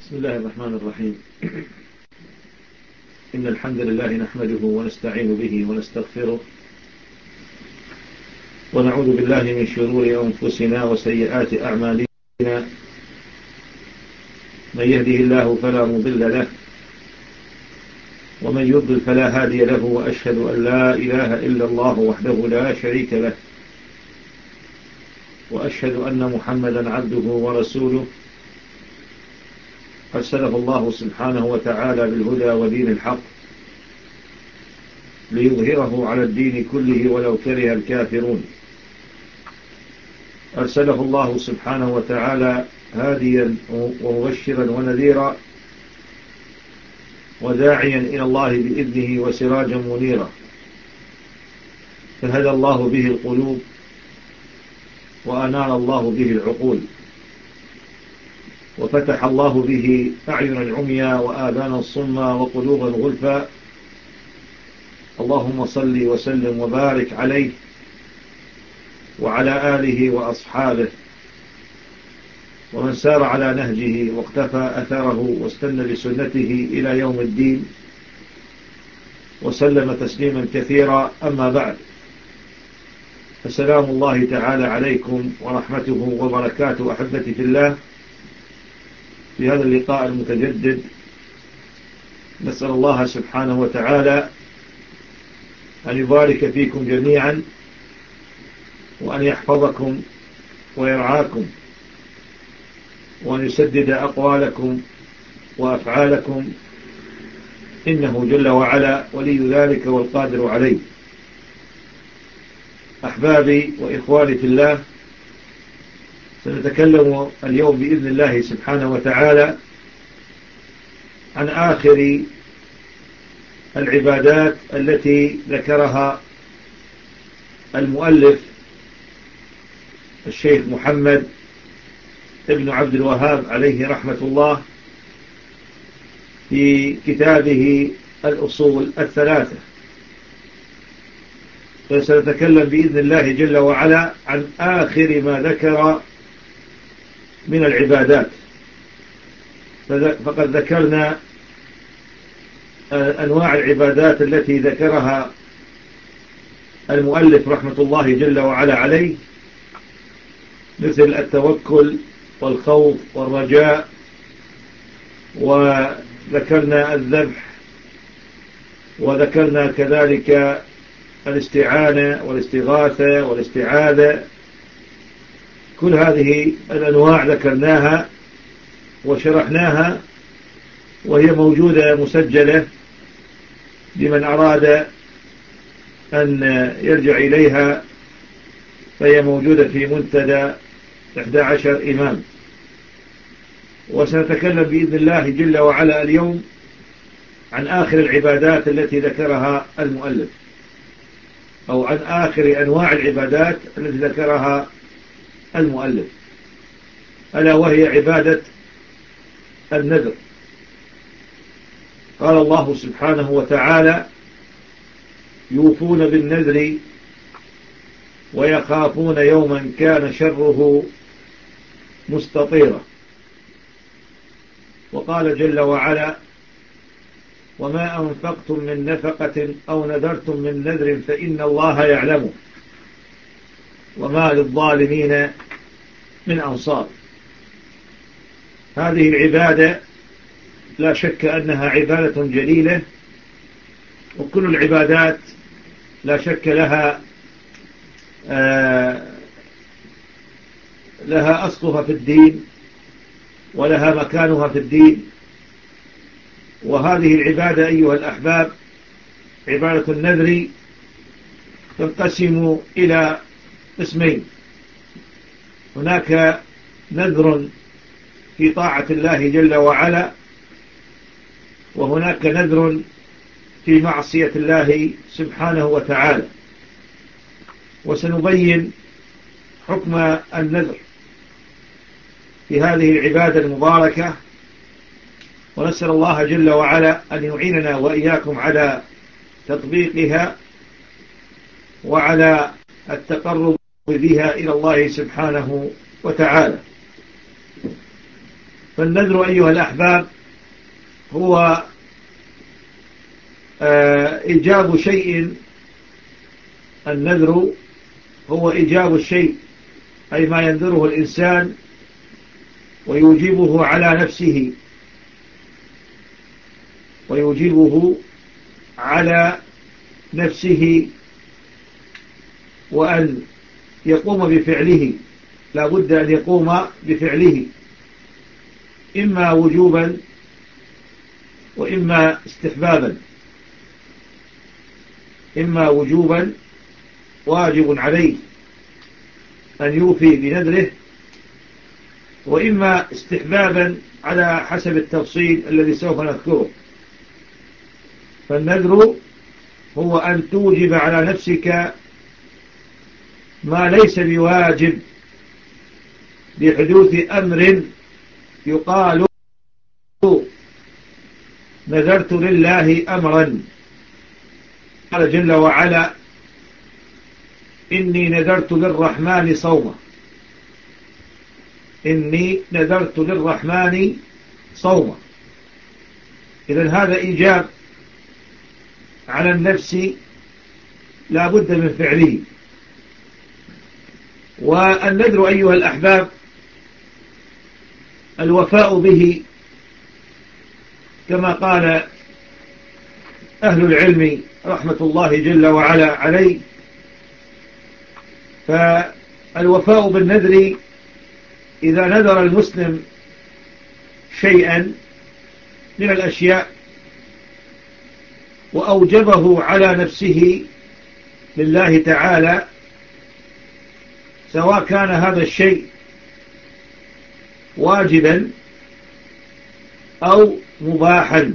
بسم الله الرحمن الرحيم. إن الحمد لله نحمده ونستعين به ونستغفره ونعوذ بالله من شرور أنفسنا وسيئات أعمالنا. من يهده الله فلا مضل له ومن يضلل فلا هادي له، وأشهد أن لا إله إلا الله وحده لا شريك له، وأشهد أن محمدا عبده ورسوله أرسله الله سبحانه وتعالى بالهدى ودين الحق ليظهره على الدين كله ولو كره الكافرون. أرسله الله سبحانه وتعالى هاديا ومبشرا ونذيرا وداعيا إلى الله بإذنه وسراجا منيرا، فهدى الله به القلوب وأنار الله به العقول، وفتح الله به أعينا عميا وآذانا صما وقلوبا غلفا. اللهم صل وسلم وبارك عليه وعلى آله وأصحابه ومن سار على نهجه واقتفى أثره واستنى بسنته إلى يوم الدين، وسلم تسليما كثيرا. أما بعد، فسلام الله تعالى عليكم ورحمته وبركاته أحبتي في الله. في هذا اللقاء المتجدد نسأل الله سبحانه وتعالى أن يبارك فيكم جميعا، وأن يحفظكم ويرعاكم، وأن يسدد أقوالكم وأفعالكم، إنه جل وعلا ولي ذلك والقادر عليه. أحبابي وإخواني في الله، سنتكلم اليوم بإذن الله سبحانه وتعالى عن آخر العبادات التي ذكرها المؤلف الشيخ محمد ابن عبد الوهاب عليه رحمة الله في كتابه الأصول الثلاثة. فسنتكلم بإذن الله جل وعلا عن آخر ما ذكر من العبادات. فقد ذكرنا أنواع العبادات التي ذكرها المؤلف رحمة الله جل وعلا عليه، مثل التوكل والخوف والرجاء، وذكرنا الذبح، وذكرنا كذلك الاستعانة والاستغاثة والاستعاذة. كل هذه الأنواع ذكرناها وشرحناها، وهي موجودة مسجلة لمن أراد أن يرجع إليها، فهي موجودة في منتدى 11 إمام. وسنتكلم بإذن الله جل وعلا اليوم عن آخر العبادات التي ذكرها المؤلف، أو عن آخر أنواع العبادات التي ذكرها المؤلف، ألا وهي عبادة النذر. قال الله سبحانه وتعالى: يوفون بالنذر ويخافون يوما كان شره مستطيرا. وقال جل وعلا: وما أنفقتم من نفقة أو نذرتم من نذر فإن الله يعلمه وما للظالمين من أنصار. هذه العبادة لا شك أنها عبادة جليلة، وكل العبادات لا شك لها أصلها في الدين ولها مكانها في الدين. وهذه العبادة أيها الأحباب، عبادة النذر، تنقسم إلى قسمين: هناك نذر في طاعة الله جل وعلا، وهناك نذر في معصية الله سبحانه وتعالى. وسنبين حكم النذر في هذه العبادة المباركة، ونسأل الله جل وعلا أن يعيننا وإياكم على تطبيقها وعلى التقرب بها إلى الله سبحانه وتعالى. فالنذر أيها الأحباب هو إيجاب شيء. النذر هو إيجاب الشيء، أي ما ينذره الإنسان ويوجبه على نفسه، ويوجبه على نفسه وأن يقوم بفعله، لا بد أن يقوم بفعله، إما وجوبا وإما استحبابا. إما وجوبا واجب عليه أن يوفي بنذره، وإما استحبابا على حسب التفصيل الذي سوف نذكره. فالنذر هو أن توجب على نفسك ما ليس بواجب بحدوث أمر يقال نذرت لله أمرا. قال جل وعلا إني نذرت للرحمن صوما. إني نذرت للرحمن صوما. إذن هذا إيجاب على النفس لا بد من فعله. والنذر أيها الأحباب الوفاء به كما قال أهل العلم رحمة الله جل وعلا عليه. فالوفاء بالنذر إذا نذر المسلم شيئا من الأشياء وأوجبه على نفسه لله تعالى، سواء كان هذا الشيء واجبا أو مباحا.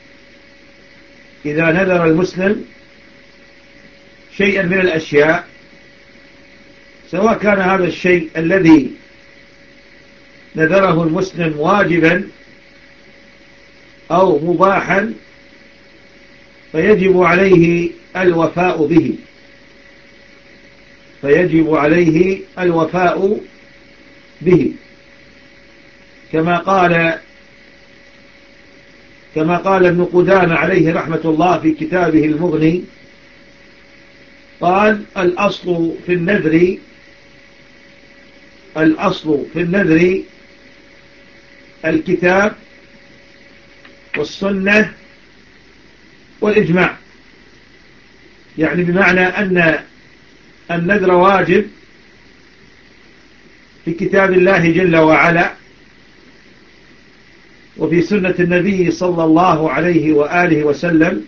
إذا نذر المسلم شيئا من الأشياء، سواء كان هذا الشيء الذي نذره المسلم واجبا أو مباحا، فيجب عليه الوفاء به. فيجب عليه الوفاء به كما قال ابن قدامة عليه رحمة الله في كتابه المغني، قال الأصل في النذر الكتاب والسنة والإجماع. يعني بمعنى أن النذر واجب في كتاب الله جل وعلا وفي سنة النبي صلى الله عليه وآله وسلم،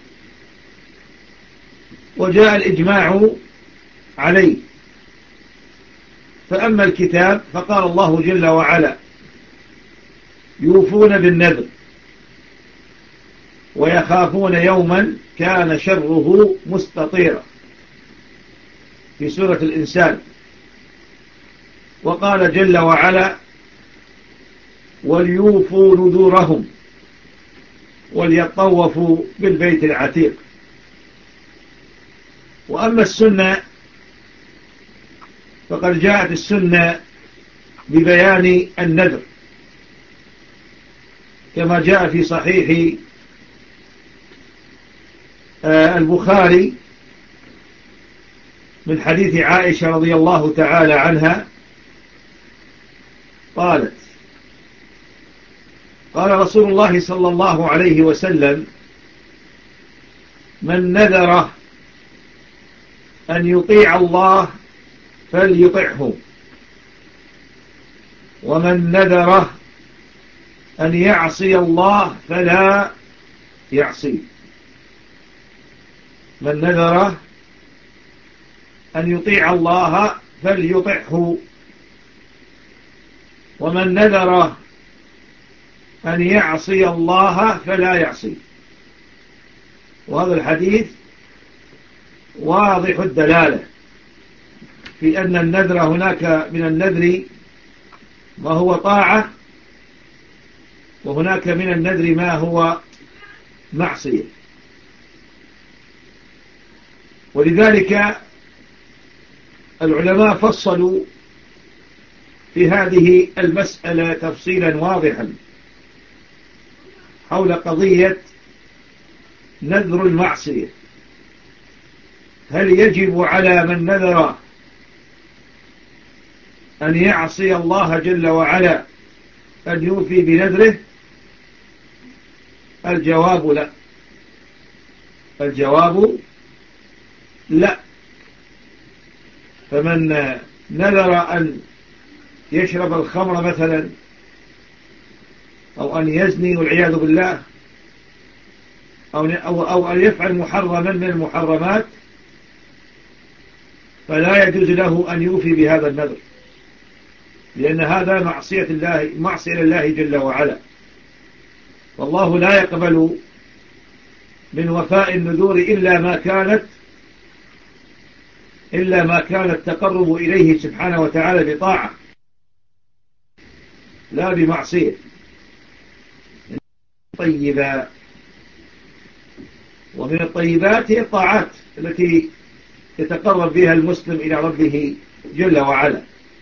وجاء الإجماع عليه. فأما الكتاب فقال الله جل وعلا يوفون بالنذر ويخافون يوما كان شره مستطيرا في سورة الإنسان. وقال جل وعلا وليوفوا نذورهم وليطوفوا بالبيت العتيق. وأما السنة فقد جاءت السنة ببيان النذر كما جاء في صحيح البخاري من حديث عائشة رضي الله تعالى عنها قالت قال رسول الله صلى الله عليه وسلم من نذر أن يطيع الله فليطعه، ومن نذر أن يعصي الله فلا يعصي. من نذر أن يطيع الله فليطعه، ومن نذر أن يعصي الله فلا يعصي. وهذا الحديث واضح الدلالة في أن النذر هناك من النذر ما هو طاعة، وهناك من النذر ما هو معصية. ولذلك العلماء فصلوا في هذه المسألة تفصيلا واضحا، حول قضية نذر المعصية. هل يجب على من نذر أن يعصي الله جل وعلا أن يوفي بنذره؟ الجواب لا. الجواب لا. فمن نذر أن يشرب الخمر مثلا أو أن يزني والعياذ بالله أو أن يفعل محرما من المحرمات فلا يجوز له أن يوفي بهذا النذر، لأن هذا معصية لله جل وعلا، والله لا يقبل من وفاء النذور إلا ما كان التقرب إليه سبحانه وتعالى بطاعة لا بمعصية. طيبة، ومن الطيبات هي الطاعات التي يتقرب بها المسلم إلى ربه جل وعلا.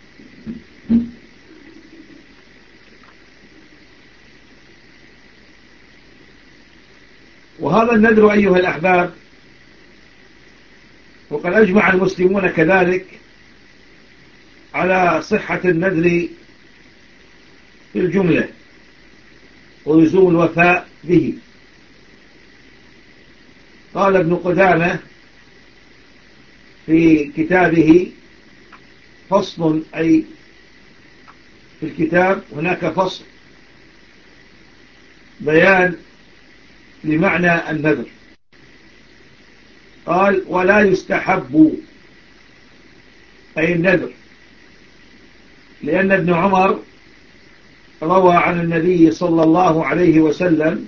وهذا النذر أيها الأحباب، وقد أجمع المسلمون كذلك على صحة النذر في الجملة ولزوم الوفاء به. قال ابن قدامة في كتابه فصل، أي في الكتاب هناك فصل بيان لمعنى النذر. قال: ولا يستحب أي النذر، لأن ابن عمر روى عن النبي صلى الله عليه وسلم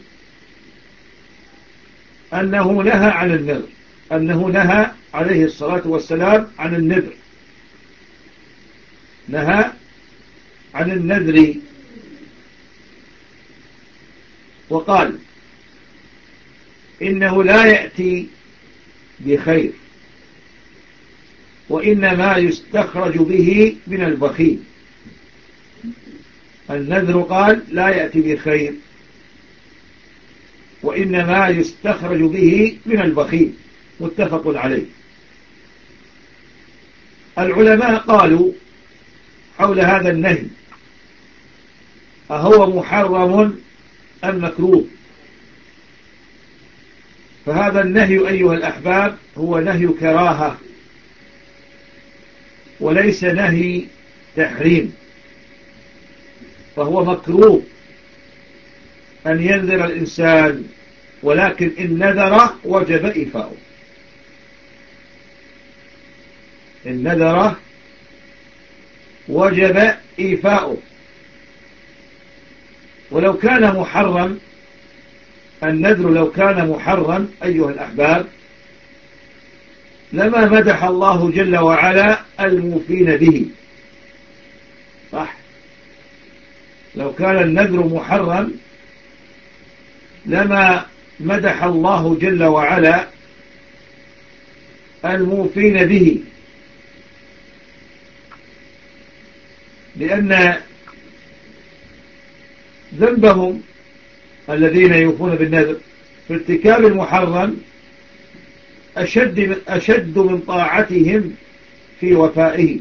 أنه نهى عن النذر، أنه نهى عليه الصلاة والسلام عن النذر، نهى عن النذر، وقال: إنه لا يأتي بخير، وإنما يستخرج به من البخيل. النذر قال لا يأتي بخير، وإنما يستخرج به من البخيل. متفق عليه. العلماء قالوا حول هذا النهي: أهو محرم أم مكروه؟ فهذا النهي أيها الأحباب هو نهي كراهة وليس نهي تحريم، فهو مكروه أن ينذر الإنسان، ولكن إن نذر وجب إيفاؤه. إن نذر وجب إيفاؤه. ولو كان محرم، النذر لو كان محرم أيها الأحباب لما مدح الله جل وعلا الموفين به. صح؟ لو كان النذر محرم لما مدح الله جل وعلا الموفين به، لأن ذنبهم الذين يوفون بالنذر في ارتكاب المحرم أشد من طاعتهم في وفائه.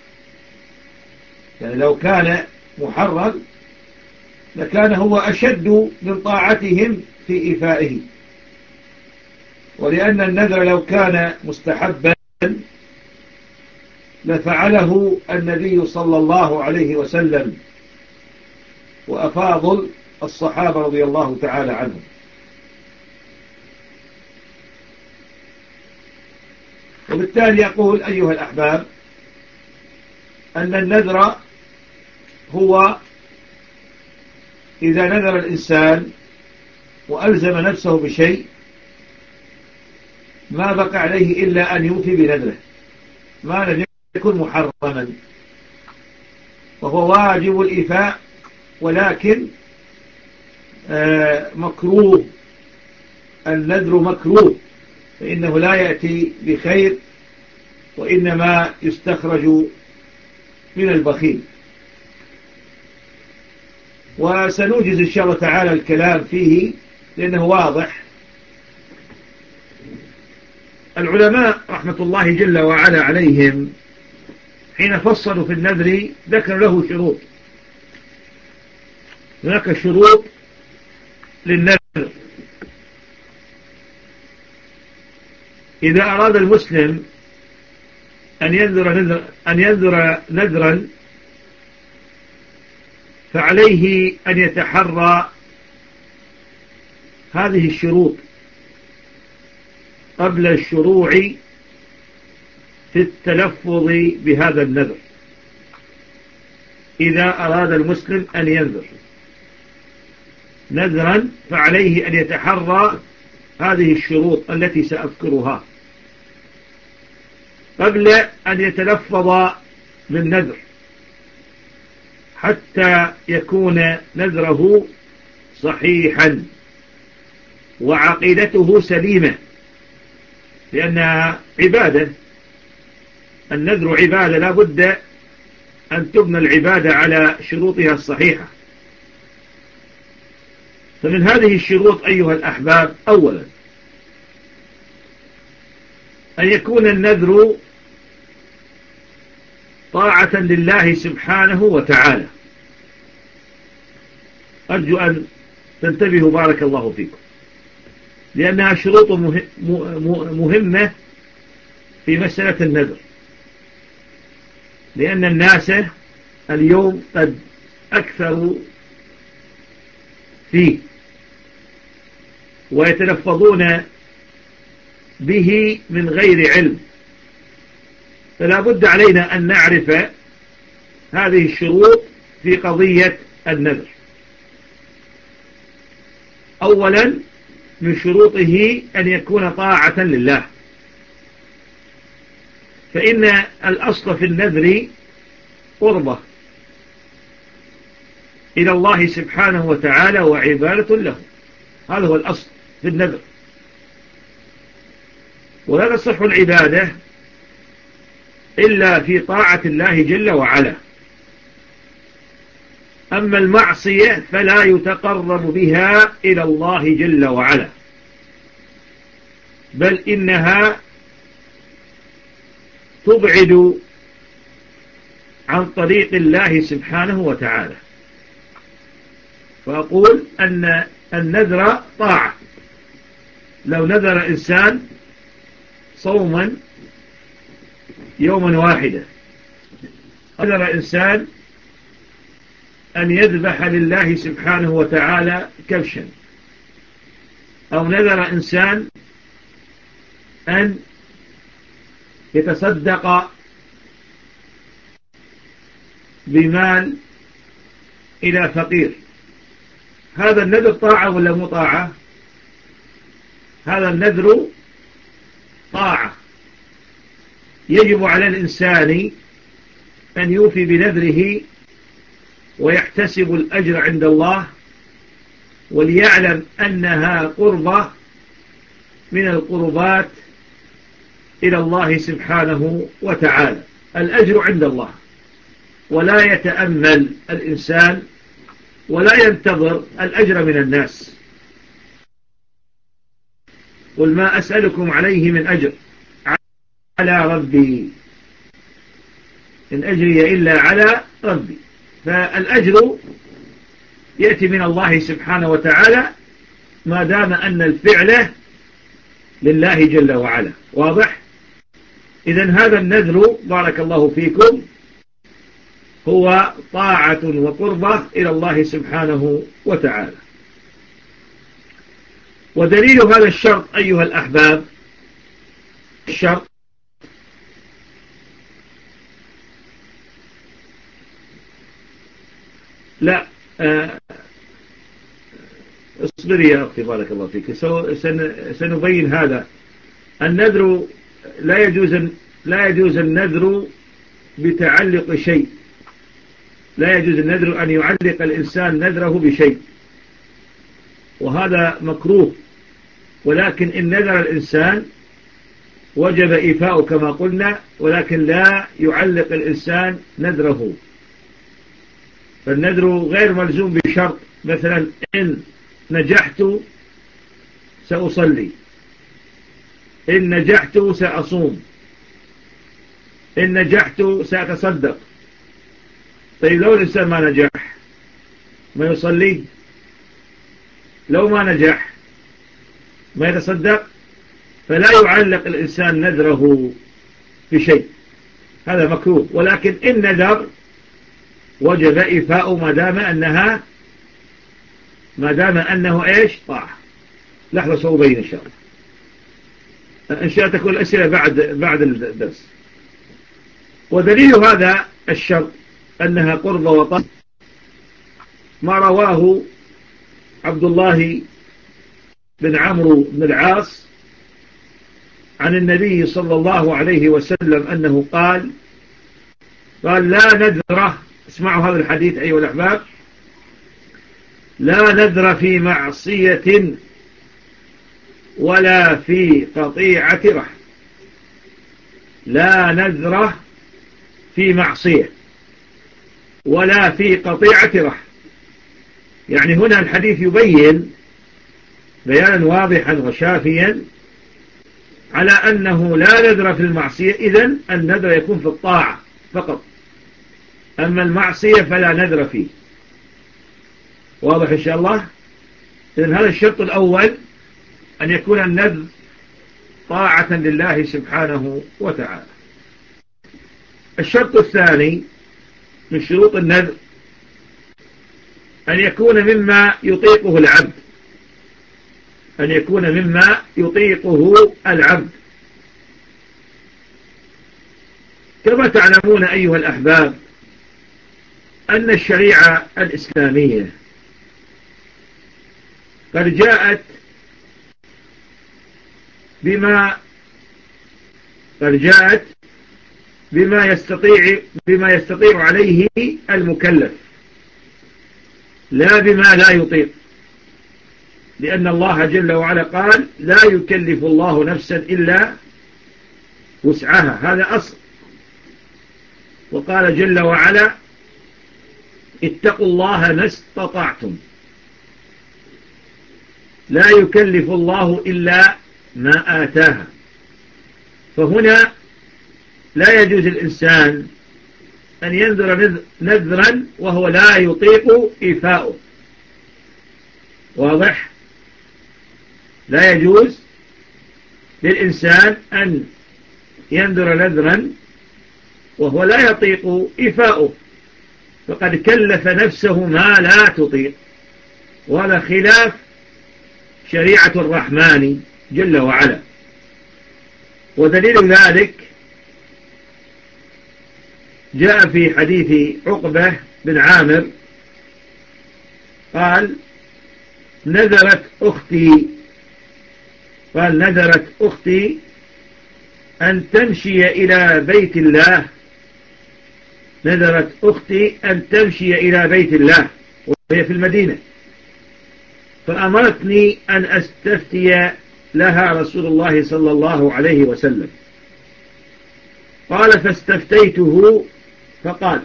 يعني لو كان محرم لكان هو أشد من طاعتهم في إيفائه. ولأن النذر لو كان مستحبا لفعله النبي صلى الله عليه وسلم وأفاضل الصحابة رضي الله تعالى عنهم. وبالتالي يقول أيها الأحباب أن النذر هو إذا نذر الإنسان وألزم نفسه بشيء ما بقى عليه إلا أن يوفي بنذره ما لم يكن محرما، وهو واجب الإيفاء، ولكن مكروه. النذر مكروه، فإنه لا يأتي بخير، وإنما يستخرج من البخيل. وسنوجز إن شاء الله تعالى الكلام فيه لأنه واضح. العلماء رحمة الله جل وعلا عليهم حين فصلوا في النذر ذكر له شروط. هناك شروط للنذر. إذا أراد المسلم أن ينذر نذرا فعليه أن يتحرى هذه الشروط قبل الشروع في التلفظ بهذا النذر. إذا أراد المسلم أن ينذر نذرا فعليه أن يتحرى هذه الشروط التي سأذكرها قبل أن يتلفظ بالنذر حتى يكون نذره صحيحا وعقيدته سليمة، لأنها عبادة. النذر عبادة، لا بد أن تبنى العبادة على شروطها الصحيحة. فمن هذه الشروط أيها الأحباب: أولا أن يكون النذر طاعة لله سبحانه وتعالى. أرجو أن تنتبهوا بارك الله فيكم، لأنها شروط مهمة في مسألة النذر، لأن الناس اليوم قد أكثروا فيه ويتلفظون به من غير علم. فلا بد علينا أن نعرف هذه الشروط في قضية النذر. أولا من شروطه أن يكون طاعة لله، فإن الأصل في النذر قربة إلى الله سبحانه وتعالى وعبادة له. هذا هو الأصل في النذر، ولا تصح العبادة إلا في طاعة الله جل وعلا. أما المعصية فلا يتقرب بها إلى الله جل وعلا، بل إنها تبعد عن طريق الله سبحانه وتعالى. فأقول أن النذر طاعة. لو نذر إنسان صوما يوما واحدا، نذر إنسان أن يذبح لله سبحانه وتعالى كبشا، أو نذر إنسان أن يتصدق بمال إلى فقير، هذا النذر طاعة ولا مو طاعة؟ هذا النذر طاعة. يجب على الإنسان أن يوفي بنذره ويحتسب الأجر عند الله، وليعلم أنها قربة من القربات إلى الله سبحانه وتعالى. الأجر عند الله، ولا يتأمل الإنسان ولا ينتظر الأجر من الناس. قل ما أسألكم عليه من أجر، على ربي، إن أجري إلا على ربي. فالأجر يأتي من الله سبحانه وتعالى ما دام أن الفعل لله جل وعلا. واضح؟ إذن هذا النذر بارك الله فيكم هو طاعة وقربة إلى الله سبحانه وتعالى. ودليل هذا الشرط أيها الأحباب، الشرط لا اصبري يا أختي بارك الله فيك، سنبين هذا. النذر لا يجوز النذر بتعلق شيء. لا يجوز النذر أن يعلق الإنسان نذره بشيء، وهذا مكروه. ولكن إن نذر الإنسان وجب إيفاؤه كما قلنا، ولكن لا يعلق الإنسان نذره. فالنذر غير ملزوم بشرط، مثلا إن نجحت سأصلي، إن نجحت سأصوم، إن نجحت سأتصدق. طيب لو الإنسان ما نجح ما يصلي، لو ما نجح ما يتصدق، فلا يعلق الإنسان نذره بشيء، هذا مكروه. ولكن إن نذر وجب إيفاء ما دام أنه إيش طاعة. لحظة سأبين إن شاء الله، إن شاء الله تكون الأسئلة بعد الدرس. ودليل هذا الشرط أنها قرب وطاعة ما رواه عبد الله بن عمرو بن العاص عن النبي صلى الله عليه وسلم أنه قال لا نذر، اسمعوا هذا الحديث أيها الأحباب، لا نذر في معصية ولا في قطيعة رحم. لا نذر في معصية ولا في قطيعة رحم. يعني هنا الحديث يبين بيانا واضحا وشافيا على أنه لا نذر في المعصية، إذن النذر يكون في الطاعة فقط، أما المعصية فلا نذر فيه. واضح إن شاء الله؟ إذن هذا الشرط الأول، أن يكون النذر طاعة لله سبحانه وتعالى. الشرط الثاني من شروط النذر أن يكون مما يطيقه العبد، أن يكون مما يطيقه العبد. كما تعلمون أيها الأحباب أن الشريعة الإسلامية قد جاءت بما يستطيع عليه المكلف، لا بما لا يطيق، لأن الله جل وعلا قال لا يكلف الله نفسا إلا وسعها، هذا أصل. وقال جل وعلا اتقوا الله ما استطعتم، لا يكلف الله إلا ما آتاها. فهنا لا يجوز الإنسان أن ينذر نذرا وهو لا يطيق إيفاؤه. واضح؟ لا يجوز للإنسان أن ينذر نذرا وهو لا يطيق إيفاؤه، فقد كلف نفسه ما لا تطيق، وهذا خلاف شريعة الرحمن جل وعلا. ودليل ذلك جاء في حديث عقبة بن عامر قال نذرت أختي أن تمشي إلى بيت الله، نذرت أختي أن تمشي إلى بيت الله وهي في المدينة، فأمرتني أن أستفتي لها رسول الله صلى الله عليه وسلم. قال فاستفتيته فقال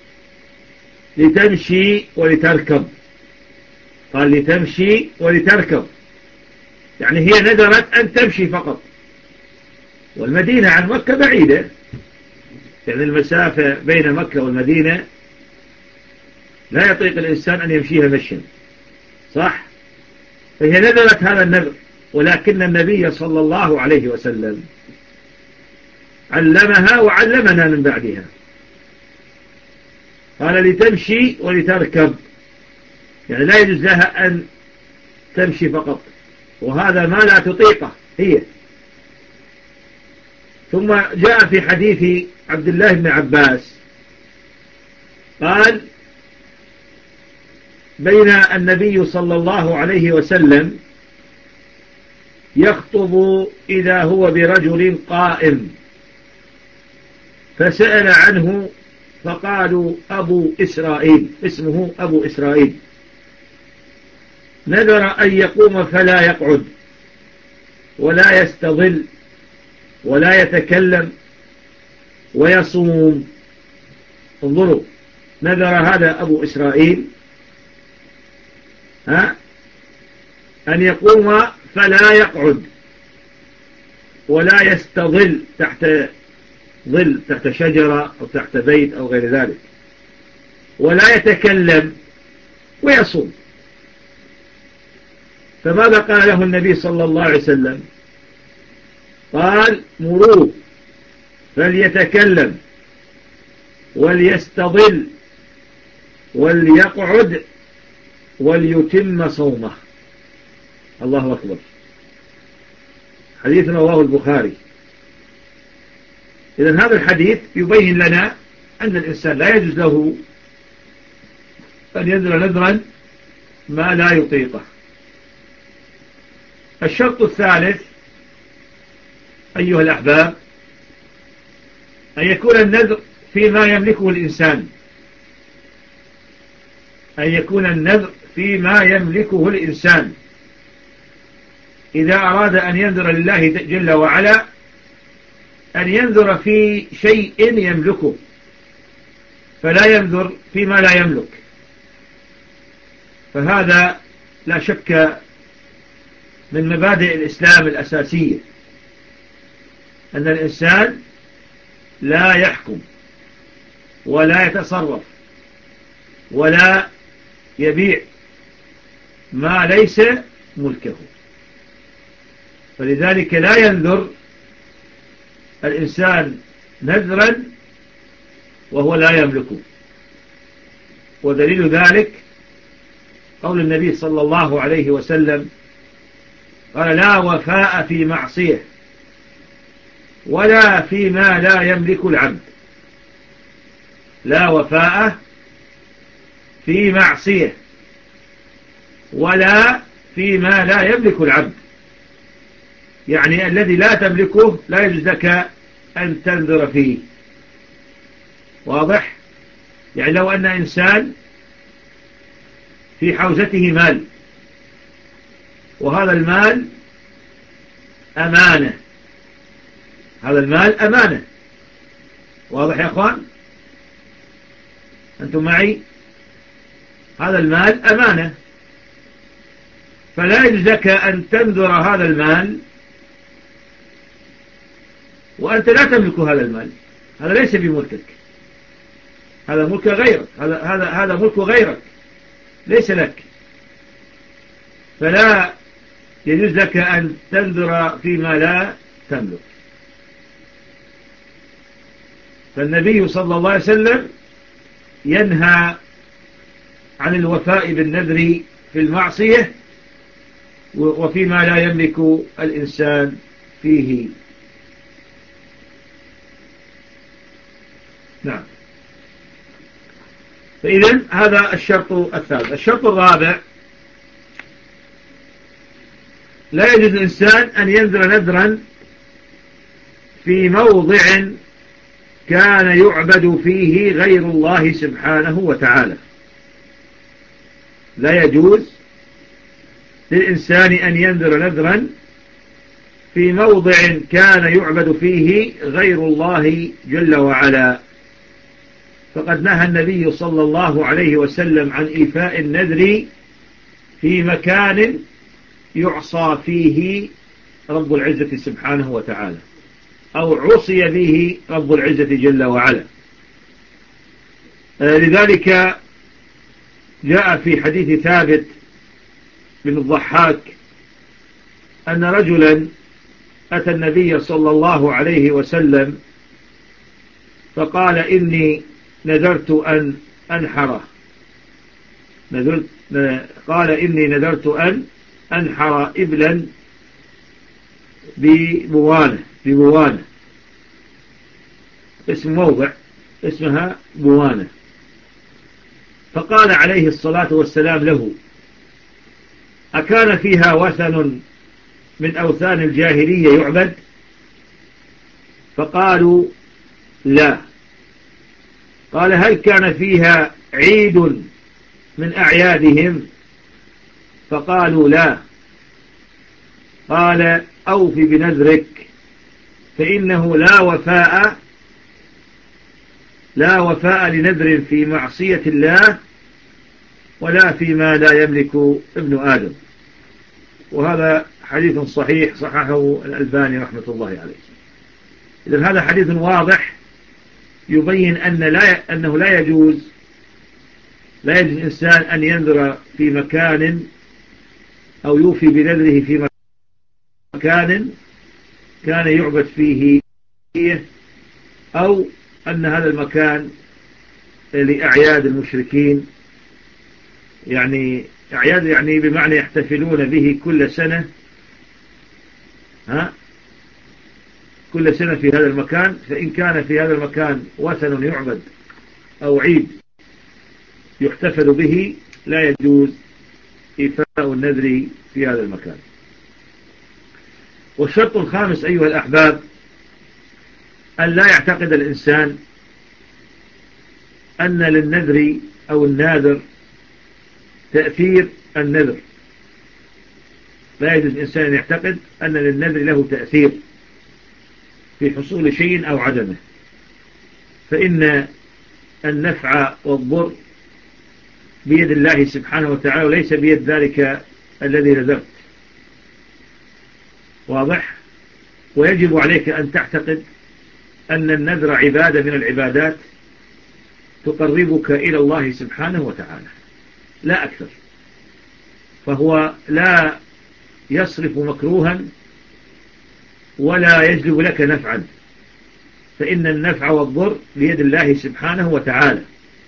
لتمشي ولتركب، قال لتمشي ولتركب، يعني هي نذرت أن تمشي فقط، والمدينة عن مكة بعيدة، يعني المسافة بين مكة والمدينة لا يطيق الإنسان أن يمشيها مشيا، صح؟ فهي نذرت هذا النذر، ولكن النبي صلى الله عليه وسلم علمها وعلمنا من بعدها، قال لتمشي ولتركب، يعني لا يجوز لها أن تمشي فقط، وهذا ما لا تطيقه هي. ثم جاء في حديث عبد الله بن عباس قال بين النبي صلى الله عليه وسلم يخطب إذا هو برجل قائم، فسأل عنه فقالوا أبو إسرائيل، اسمه أبو إسرائيل، نذر أن يقوم فلا يقعد ولا يستظل ولا يتكلم ويصوم. انظروا، نذر هذا أبو إسرائيل أن يقوم فلا يقعد ولا يستظل تحت شجرة أو تحت بيت أو غير ذلك، ولا يتكلم ويصوم. فماذا قال له النبي صلى الله عليه وسلم؟ قال: مروه فليتكلم وليستظل وليقعد وليتم صومه. الله أكبر. حديث رواه البخاري. إذن هذا الحديث يبين لنا أن الإنسان لا يجوز له أن ينذر نذرا ما لا يطيقه. الشرط الثالث أيها الأحباب أن يكون النذر فيما يملكه الإنسان، أن يكون النذر فيما يملكه الإنسان. إذا أراد أن ينذر لله جل وعلا أن ينذر في شيء يملكه، فلا ينذر فيما لا يملك. فهذا لا شك من مبادئ الإسلام الأساسية، أن الإنسان لا يحكم ولا يتصرف ولا يبيع ما ليس ملكه. فلذلك لا ينذر الإنسان نذرا وهو لا يملكه. ودليل ذلك قول النبي صلى الله عليه وسلم قال: لا وفاء في معصية ولا فيما لا يملك العبد. لا وفاء في معصية ولا فيما لا يملك العبد، يعني الذي لا تملكه لا يجوز لك أن تنذر فيه. واضح؟ يعني لو أن إنسان في حوزته مال، وهذا المال أمانة، هذا المال أمانة. واضح يا أخوان؟ أنتم معي؟ هذا المال أمانة، فلا يجوز لك أن تنذر هذا المال وأنت لا تملك هذا المال. هذا ليس بملكك، هذا ملك غيرك، هذا ملك غيرك ليس لك. فلا يجوز لك أن تنذر فيما لا تملك. فالنبي صلى الله عليه وسلم ينهى عن الوفاء بالنذر في المعصية وفيما لا يملك الإنسان فيه. نعم. فإذن هذا الشرط الثالث. الشرط الرابع: لا يجوز الإنسان أن ينذر نذرا في موضع كان يعبد فيه غير الله سبحانه وتعالى. لا يجوز للإنسان أن ينذر نذرا في موضع كان يعبد فيه غير الله جل وعلا. فقد نهى النبي صلى الله عليه وسلم عن إيفاء النذر في مكان يعصى فيه رب العزة سبحانه وتعالى، أو عصي به رب العزة جل وعلا. لذلك جاء في حديث ثابت بن الضحاك أن رجلا أتى النبي صلى الله عليه وسلم فقال: إني نذرت أن أنحر أنحر إبلا ببوانة، اسم موضع اسمها بوانة. فقال عليه الصلاة والسلام له: أكان فيها وثن من أوثان الجاهلية يعبد؟ فقالوا: لا. قال: هل كان فيها عيد من أعيادهم؟ فقالوا: لا. قال: أوف بنذرك، فإنه لا وفاء لا وفاء لنذر في معصية الله ولا فيما لا يملك ابن آدم. وهذا حديث صحيح صححه الألباني رحمة الله عليه. إذن هذا حديث واضح يبين أنه لا يجوز الإنسان أن ينذر في مكان أو يوفي بنذره في مكان كان يعبد فيه، أو أن هذا المكان لأعياد المشركين، يعني أعياد يعني بمعنى يحتفلون به كل سنة، كل سنة في هذا المكان. فإن كان في هذا المكان وثن يعبد أو عيد يحتفل به لا يجوز إيفاء النذر في هذا المكان. والشرط الخامس أيها الأحباب أن لا يعتقد الإنسان أن للنذر أو الناذر تأثير النذر. لا يجوز الإنسان أن يعتقد أن للنذر له تأثير في حصول شيء أو عدمه، فإن النفع والضر بيد الله سبحانه وتعالى وليس بيد ذلك الذي نذرت. واضح؟ ويجب عليك أن تعتقد أن النذر عبادة من العبادات تقربك إلى الله سبحانه وتعالى لا أكثر، فهو لا يصرف مكروها ولا يجلب لك نفعا، فإن النفع والضر بيد الله سبحانه وتعالى،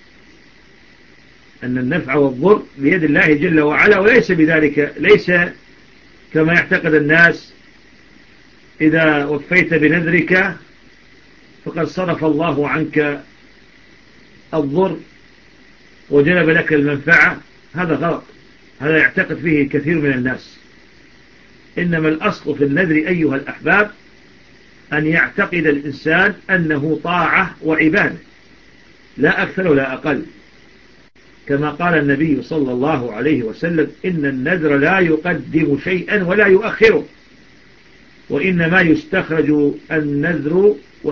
أن النفع والضر بيد الله جل وعلا، وليس بذلك، ليس كما يعتقد الناس إذا وفيت بنذرك فقد صرف الله عنك الضر وجلب لك المنفعة. هذا غلط، هذا يعتقد فيه كثير من الناس. إنما الأصل في النذر أيها الأحباب أن يعتقد الإنسان أنه طاعة وعبادة لا أكثر ولا أقل، كما قال النبي صلى الله عليه وسلم: إن النذر لا يقدم شيئا ولا يؤخره، وإنما يستخرج النذر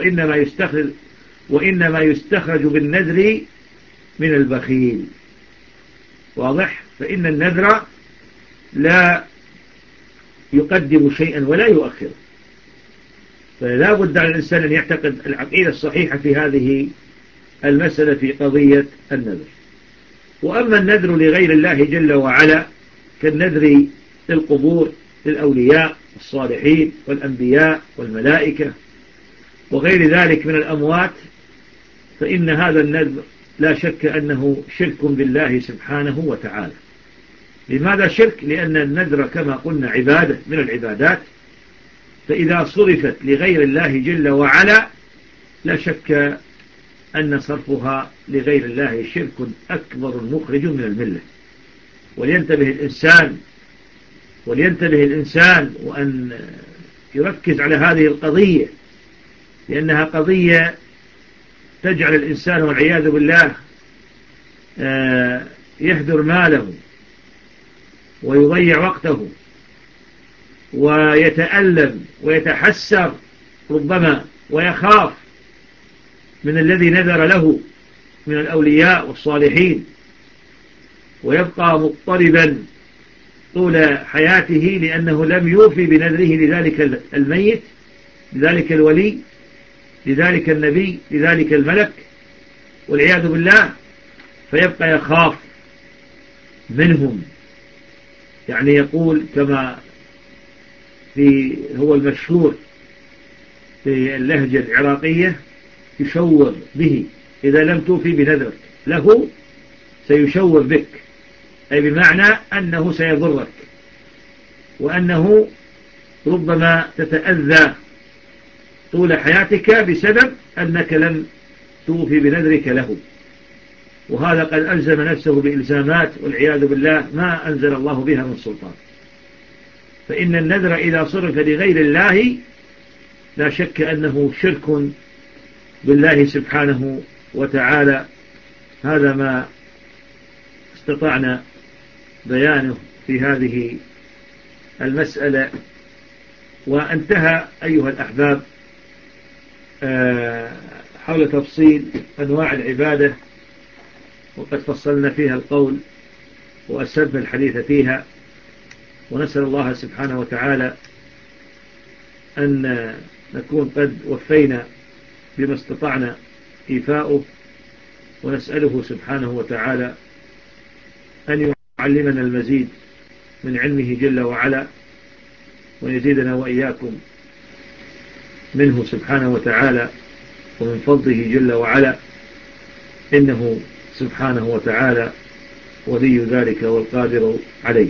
وإنما يستخرج بالنذر من البخيل. واضح؟ فإن النذر لا يقدم شيئا ولا يؤخره، فلا بد على الإنسان أن يعتقد العقيدة الصحيحة في هذه المسألة في قضية النذر. وأما النذر لغير الله جل وعلا كالنذر للقبور، للأولياء الصالحين والأنبياء والملائكة وغير ذلك من الأموات، فإن هذا النذر لا شك أنه شرك بالله سبحانه وتعالى. لماذا شرك؟ لأن النذر كما قلنا عبادة من العبادات، فإذا صرفت لغير الله جل وعلا لا شك أن صرفها لغير الله شرك أكبر مخرج من الملة. ولينتبه الإنسان وأن يركز على هذه القضية، لأنها قضية تجعل الإنسان والعياذ بالله يهدر ماله ويضيع وقته ويتألم ويتحسر ربما ويخاف من الذي نذر له من الأولياء والصالحين، ويبقى مضطربا طول حياته لأنه لم يوفي بنذره لذلك الميت، لذلك الولي، لذلك النبي، لذلك الملك، والعياذ بالله، فيبقى يخاف منهم. يعني يقول كما هو المشهور في اللهجة العراقية: يشور به، إذا لم توفي بنذرك له سيشور بك، أي بمعنى أنه سيضرك، وأنه ربما تتأذى طول حياتك بسبب أنك لم توفي بنذرك له. وهذا قد ألزم نفسه بإلزامات والعياذ بالله ما أنزل الله بها من سلطان. فإن النذر إذا صرف لغير الله لا شك أنه شرك بالله سبحانه وتعالى. هذا ما استطعنا بيانه في هذه المسألة. وانتهى أيها الأحباب حول تفصيل أنواع العبادة، وقد فصلنا فيها القول وأسدنا الحديث فيها، ونسأل الله سبحانه وتعالى أن نكون قد وفينا بما استطعنا إيفاؤه، ونسأله سبحانه وتعالى أن يعلمنا المزيد من علمه جل وعلا، ويزيدنا وإياكم منه سبحانه وتعالى ومن فضله جل وعلا، إنه سبحانه وتعالى ولي ذلك والقادر عليه.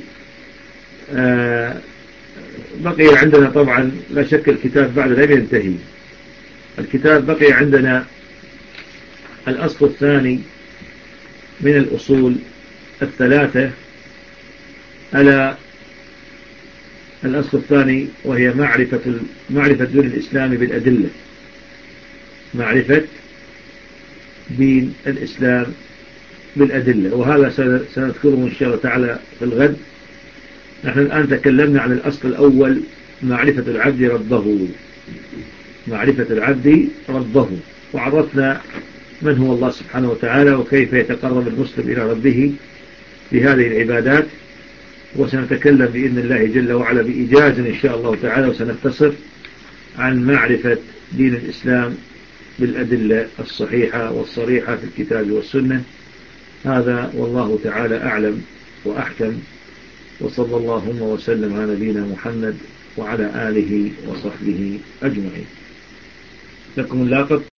بقي عندنا طبعا لا شك الكتاب بعد لم ينتهي. الكتاب بقي عندنا الأصل الثاني من الأصول الثلاثة، ألا الأصل الثاني وهي معرفة دين الإسلام بالأدلة، معرفة دين الإسلام بالأدلة، وهذا سنذكره إن شاء الله تعالى في الغد. نحن الآن تكلمنا عن الأصل الأول، معرفة العبد ربه، معرفة العبد ربه، وعرفنا من هو الله سبحانه وتعالى وكيف يتقرب المسلم إلى ربه بهذه العبادات. وسنتكلم بإذن الله جل وعلا بإيجاز إن شاء الله تعالى، وسنختصر عن معرفة دين الإسلام بالأدلة الصحيحة والصريحة في الكتاب والسنة. هذا والله تعالى أعلم وأحكم، وصلى اللهم وسلم على نبينا محمد وعلى آله وصحبه أجمعين. لكم اللاقط.